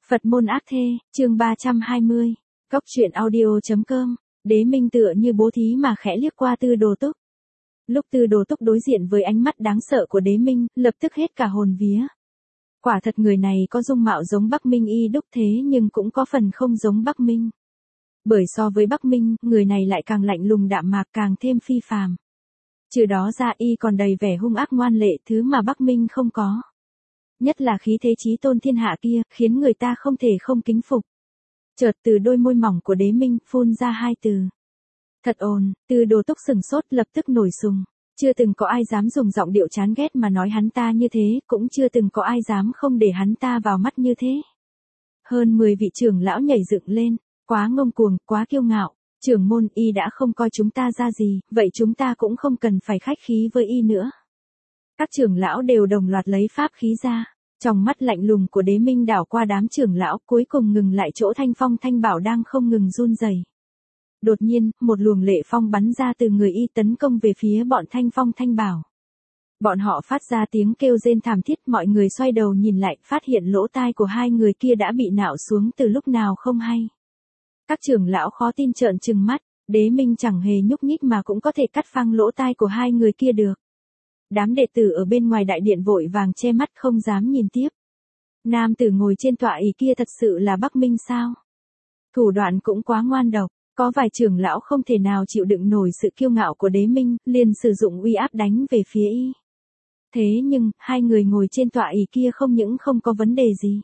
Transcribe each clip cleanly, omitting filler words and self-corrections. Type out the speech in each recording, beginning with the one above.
Phật môn ác thê, chương 320. Cốc truyện audio.com. Đế Minh tựa như bố thí mà khẽ liếc qua Tư Đồ Túc. Lúc Tư Đồ Túc đối diện với ánh mắt đáng sợ của Đế Minh, lập tức hết cả hồn vía. Quả thật người này có dung mạo giống Bắc Minh y đúc thế nhưng cũng có phần không giống Bắc Minh. Bởi so với Bắc Minh, người này lại càng lạnh lùng đạm mạc, càng thêm phi phàm. Trừ đó ra y còn đầy vẻ hung ác ngoan lệ, thứ mà Bắc Minh không có. Nhất là khí thế chí tôn thiên hạ kia, khiến người ta không thể không kính phục. Chợt từ đôi môi mỏng của Đế Minh phun ra hai từ. Thật ồn. Tư Đồ Túc sừng sốt, lập tức nổi sùng. Chưa từng có ai dám dùng giọng điệu chán ghét mà nói hắn ta như thế, cũng chưa từng có ai dám không để hắn ta vào mắt như thế. Hơn 10 vị trưởng lão nhảy dựng lên, quá ngông cuồng, quá kiêu ngạo. Trưởng môn, y đã không coi chúng ta ra gì, vậy chúng ta cũng không cần phải khách khí với y nữa. Các trưởng lão đều đồng loạt lấy pháp khí ra. Trong mắt lạnh lùng của Đế Minh đảo qua đám trưởng lão, cuối cùng ngừng lại chỗ Thanh Phong Thanh Bảo đang không ngừng run rẩy. Đột nhiên, một luồng lệ phong bắn ra từ người y tấn công về phía bọn Thanh Phong Thanh Bảo. Bọn họ phát ra tiếng kêu rên thảm thiết, mọi người xoay đầu nhìn lại, phát hiện lỗ tai của hai người kia đã bị nạo xuống từ lúc nào không hay. Các trưởng lão khó tin trợn trừng mắt, Đế Minh chẳng hề nhúc nhích mà cũng có thể cắt phăng lỗ tai của hai người kia được. Đám đệ tử ở bên ngoài đại điện vội vàng che mắt không dám nhìn tiếp. Nam tử ngồi trên tọa ỷ kia thật sự là Bắc Minh sao? Thủ đoạn cũng quá ngoan độc, có vài trưởng lão không thể nào chịu đựng nổi sự kiêu ngạo của Đế Minh, liền sử dụng uy áp đánh về phía y. Thế nhưng, hai người ngồi trên tọa ỷ kia không những không có vấn đề gì.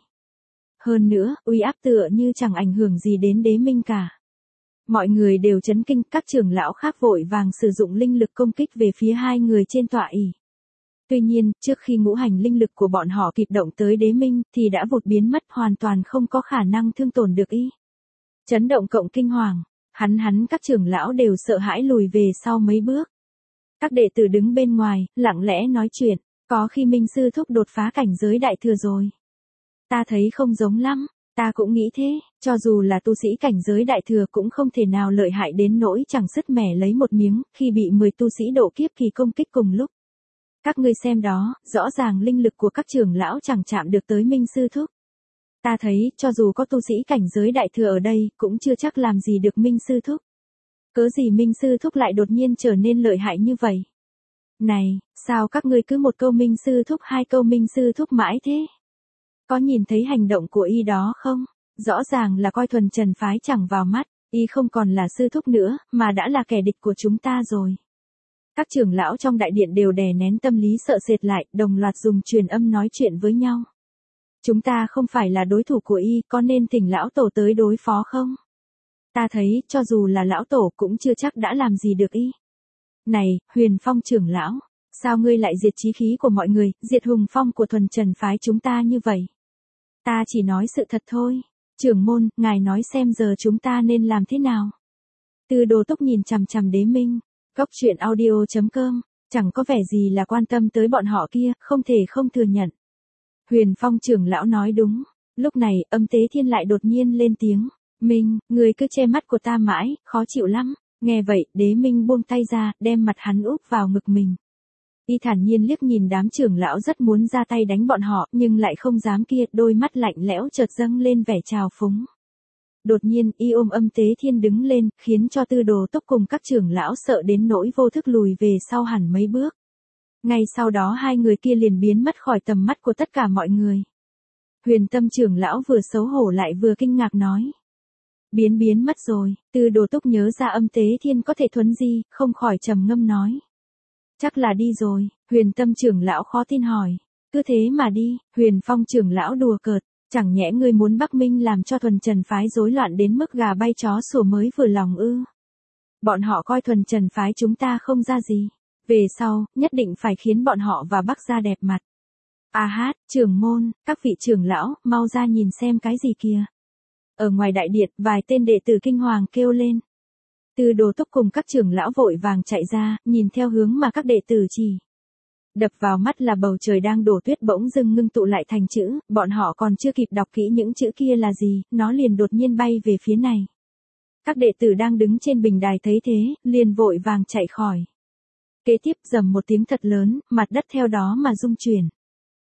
Hơn nữa, uy áp tựa như chẳng ảnh hưởng gì đến Đế Minh cả. Mọi người đều chấn kinh, các trưởng lão khác vội vàng sử dụng linh lực công kích về phía hai người trên tọa ỷ. Tuy nhiên, trước khi ngũ hành linh lực của bọn họ kịp động tới Đế Minh, thì đã vụt biến mất, hoàn toàn không có khả năng thương tổn được y. Chấn động cộng kinh hoàng, các trưởng lão đều sợ hãi lùi về sau mấy bước. Các đệ tử đứng bên ngoài, lặng lẽ nói chuyện, có khi Minh sư thúc đột phá cảnh giới đại thừa rồi. Ta thấy không giống lắm, ta cũng nghĩ thế, cho dù là tu sĩ cảnh giới đại thừa cũng không thể nào lợi hại đến nỗi chẳng sứt mẻ lấy một miếng, khi bị 10 tu sĩ độ kiếp kỳ công kích cùng lúc. Các ngươi xem đó, rõ ràng linh lực của các trưởng lão chẳng chạm được tới Minh sư thúc. Ta thấy, cho dù có tu sĩ cảnh giới đại thừa ở đây, cũng chưa chắc làm gì được Minh sư thúc. Cớ gì Minh sư thúc lại đột nhiên trở nên lợi hại như vậy? Này, sao các ngươi cứ một câu Minh sư thúc, hai câu Minh sư thúc mãi thế? Có nhìn thấy hành động của y đó không? Rõ ràng là coi Thuần Trần phái chẳng vào mắt, y không còn là sư thúc nữa, mà đã là kẻ địch của chúng ta rồi. Các trưởng lão trong đại điện đều đè nén tâm lý sợ sệt lại, đồng loạt dùng truyền âm nói chuyện với nhau. Chúng ta không phải là đối thủ của y, có nên thỉnh lão tổ tới đối phó không? Ta thấy, cho dù là lão tổ cũng chưa chắc đã làm gì được y. Này, Huyền Phong trưởng lão, sao ngươi lại diệt chí khí của mọi người, diệt hùng phong của Thuần Trần phái chúng ta như vậy? Ta chỉ nói sự thật thôi. Trưởng môn, ngài nói xem giờ chúng ta nên làm thế nào? Tư Đồ Túc nhìn chằm chằm Đế Minh. Cốc truyện audio.com, chẳng có vẻ gì là quan tâm tới bọn họ kia, không thể không thừa nhận. Huyền Phong trưởng lão nói đúng. Lúc này, Âm Tế Thiên lại đột nhiên lên tiếng. Minh, người cứ che mắt của ta mãi, khó chịu lắm. Nghe vậy, Đế Minh buông tay ra, đem mặt hắn úp vào ngực mình. Y thản nhiên liếc nhìn đám trưởng lão rất muốn ra tay đánh bọn họ, nhưng lại không dám kia, đôi mắt lạnh lẽo chợt dâng lên vẻ trào phúng. Đột nhiên, y ôm Âm Tế Thiên đứng lên, khiến cho Tư Đồ Túc cùng các trưởng lão sợ đến nỗi vô thức lùi về sau hẳn mấy bước. Ngay sau đó hai người kia liền biến mất khỏi tầm mắt của tất cả mọi người. Huyền Tâm trưởng lão vừa xấu hổ lại vừa kinh ngạc nói. Biến mất rồi. Tư Đồ Túc nhớ ra Âm Tế Thiên có thể thuấn di, không khỏi trầm ngâm nói. Chắc là đi rồi. Huyền Tâm trưởng lão khó tin hỏi. Cứ thế mà đi. Huyền Phong trưởng lão đùa cợt. Chẳng nhẽ ngươi muốn Bắc Minh làm cho Thuần Trần phái rối loạn đến mức gà bay chó sủa mới vừa lòng ư? Bọn họ coi Thuần Trần phái chúng ta không ra gì. Về sau, nhất định phải khiến bọn họ và Bắc gia đẹp mặt. A hát, trưởng môn, các vị trưởng lão, mau ra nhìn xem cái gì kìa. Ở ngoài đại điện, vài tên đệ tử kinh hoàng kêu lên. Tư Đồ Túc cùng các trưởng lão vội vàng chạy ra, nhìn theo hướng mà các đệ tử chỉ. Đập vào mắt là bầu trời đang đổ tuyết bỗng dưng ngưng tụ lại thành chữ, bọn họ còn chưa kịp đọc kỹ những chữ kia là gì, nó liền đột nhiên bay về phía này. Các đệ tử đang đứng trên bình đài thấy thế, liền vội vàng chạy khỏi. Kế tiếp rầm một tiếng thật lớn, mặt đất theo đó mà rung chuyển.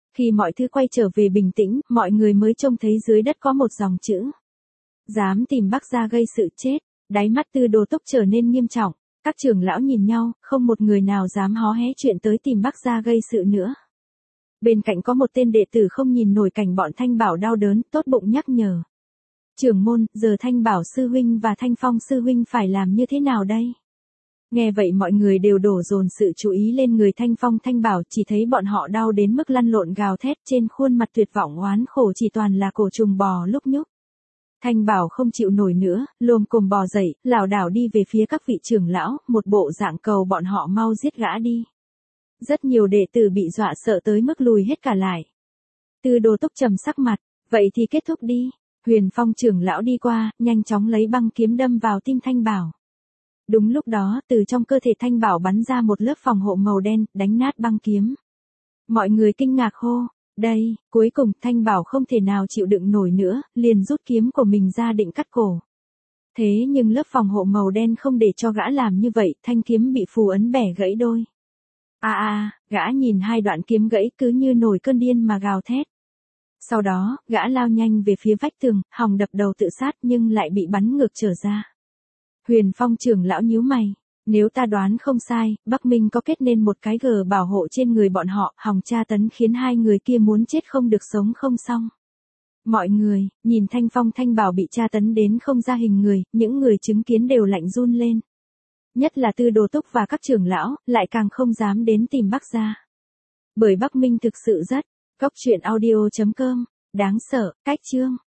Khi mọi thứ quay trở về bình tĩnh, mọi người mới trông thấy dưới đất có một dòng chữ. Dám tìm Bắc gia gây sự chết. Đáy mắt Tư Đồ Túc trở nên nghiêm trọng. Các trưởng lão nhìn nhau, không một người nào dám hó hé chuyện tới tìm Bắc gia gây sự nữa. Bên cạnh có một tên đệ tử không nhìn nổi cảnh bọn Thanh Bảo đau đớn, tốt bụng nhắc nhở. Trưởng môn, giờ Thanh Bảo sư huynh và Thanh Phong sư huynh phải làm như thế nào đây? Nghe vậy mọi người đều đổ dồn sự chú ý lên người Thanh Phong Thanh Bảo, chỉ thấy bọn họ đau đến mức lăn lộn gào thét, trên khuôn mặt tuyệt vọng oán khổ chỉ toàn là cổ trùng bò lúc nhúc. Thanh Bảo không chịu nổi nữa, lồm cồm bò dậy, lảo đảo đi về phía các vị trưởng lão, một bộ dạng cầu bọn họ mau giết gã đi. Rất nhiều đệ tử bị dọa sợ tới mức lùi hết cả lại. Tư Đồ Túc trầm sắc mặt, vậy thì kết thúc đi. Huyền Phong trưởng lão đi qua, nhanh chóng lấy băng kiếm đâm vào tim Thanh Bảo. Đúng lúc đó, từ trong cơ thể Thanh Bảo bắn ra một lớp phòng hộ màu đen, đánh nát băng kiếm. Mọi người kinh ngạc hô, đây, cuối cùng Thanh Bảo không thể nào chịu đựng nổi nữa, liền rút kiếm của mình ra định cắt cổ. Thế nhưng lớp phòng hộ màu đen không để cho gã làm như vậy, thanh kiếm bị phù ấn bẻ gãy đôi. Gã nhìn hai đoạn kiếm gãy cứ như nổi cơn điên mà gào thét. Sau đó, gã lao nhanh về phía vách tường, hòng đập đầu tự sát nhưng lại bị bắn ngược trở ra. Huyền Phong trưởng lão nhíu mày, nếu ta đoán không sai, Bắc Minh có kết nên một cái gờ bảo hộ trên người bọn họ, hòng tra tấn khiến hai người kia muốn chết không được sống không xong. Mọi người, nhìn Thanh Phong Thanh Bảo bị tra tấn đến không ra hình người, những người chứng kiến đều lạnh run lên. Nhất là Tư Đồ Túc và các trưởng lão, lại càng không dám đến tìm Bắc gia. Bởi Bắc Minh thực sự rất, góc truyện audio.com, đáng sợ, cách chương.